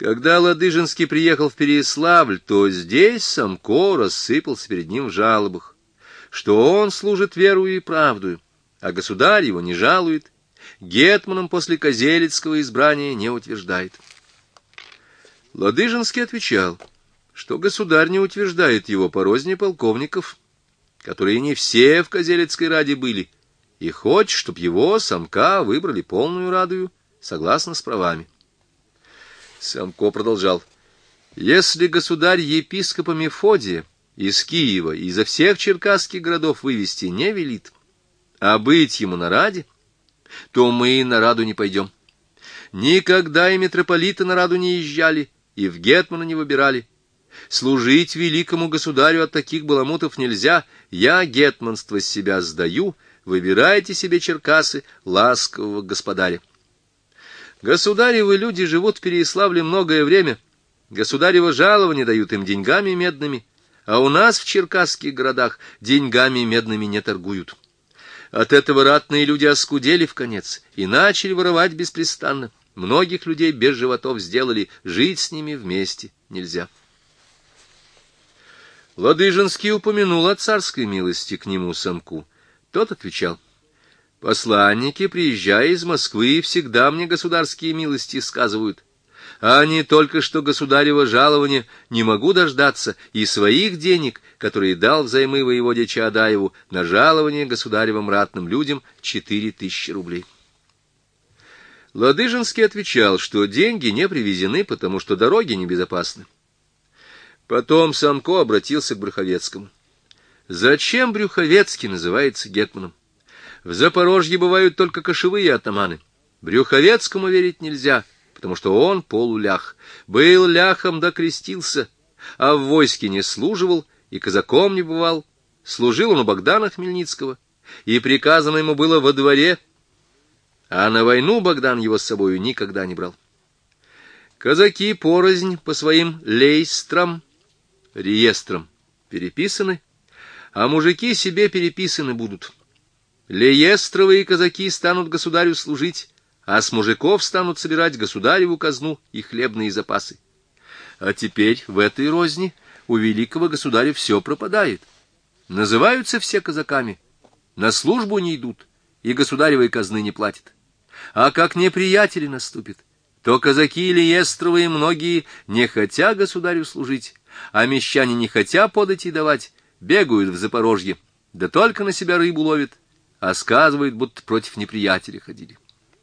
Когда Ладыжинский приехал в Переяславль, то здесь Самко рассыпался перед ним в жалобах, что он служит верою и правдою, а государь его не жалует, гетманом после Козелецкого избрания не утверждает. Ладыжинский отвечал, что государь не утверждает его по розни полковников, которые не все в Козелецкой раде были, и хочет, чтоб его, Самка, выбрали полную радою, согласно с правами. Самко продолжал: если государь епископа Мефодия из Киева и изо всех черкасских городов вывести не велит, а быть ему на раде, то мы на раду не пойдем. Никогда и митрополиты на раду не езжали, и в гетмана не выбирали. Служить великому государю от таких баламутов нельзя. Я гетманство с себя сдаю, выбирайте себе Черкасы, ласкового господаря. Государевы люди живут в Переяславле многое время, государево жалование дают им деньгами медными, а у нас в черкасских городах деньгами медными не торгуют. От этого ратные люди оскудели вконец и начали воровать беспрестанно. Многих людей без животов сделали, жить с ними вместе нельзя. Ладыжинский упомянул о царской милости к нему Самку. Тот отвечал: посланники, приезжая из Москвы, всегда мне государские милости сказывают, а не только что государево жалование не могу дождаться, и своих денег, которые дал взаймы воеводе Чаадаеву на жалование государевым ратным людям 4000 рублей. Ладыжинский отвечал, что деньги не привезены, потому что дороги небезопасны. Потом Самко обратился к Брюховецкому. Зачем Брюховецкий называется гетманом? В Запорожье бывают только кошевые атаманы. Брюховецкому верить нельзя, потому что он полулях. Был ляхом да крестился, а в войске не служивал и казаком не бывал. Служил он у Богдана Хмельницкого, и приказано ему было во дворе, а на войну Богдан его с собою никогда не брал. Казаки порознь по своим лейстрам, реестрам переписаны, а мужики себе переписаны будут. Леестровые казаки станут государю служить, а с мужиков станут собирать государеву казну и хлебные запасы. А теперь в этой розни у великого государя все пропадает. Называются все казаками, на службу не идут, и государевой казны не платят. А как неприятели наступят, то казаки леестровые многие, не хотя государю служить, а мещане не хотя подати давать, бегают в Запорожье, да только на себя рыбу ловят, а сказывают, будто против неприятеля ходили.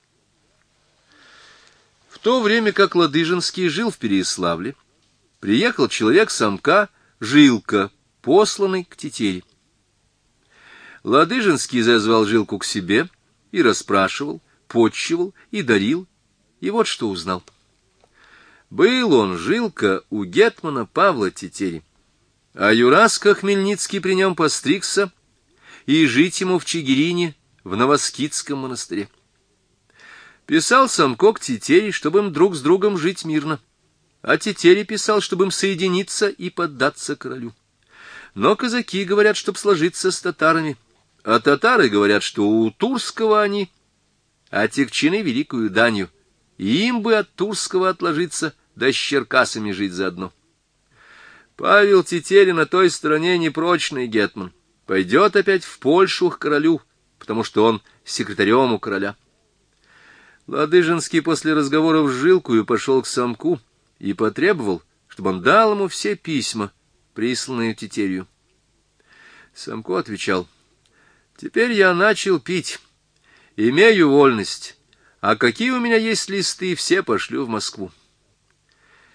В то время как Ладыжинский жил в Переяславле, приехал человек Самка, Жилка, посланный к Тетере. Ладыжинский зазвал Жилку к себе и расспрашивал, почивал и дарил, и вот что узнал. Был он, Жилка, у гетмана Павла Тетери, а Юраска Хмельницкий при нем постригся, и жить ему в Чигирине, в Новоскидском монастыре. Писал Самко к Тетере, чтобы им друг с другом жить мирно, а Тетере писал, чтобы им соединиться и поддаться королю. Но казаки говорят, чтоб сложиться с татарами, а татары говорят, что у Турского они отягчены великую данью, и им бы от Турского отложиться, да с черкасами жить заодно. Павел Тетери на той стороне непрочный гетман, пойдет опять в Польшу к королю, потому что он секретарем у короля. Ладыжинский после разговоров с Жилкою пошел к Самку и потребовал, чтобы он дал ему все письма, присланные Тетерию. Самко отвечал: теперь я начал пить, имею вольность, а какие у меня есть листы, все пошлю в Москву.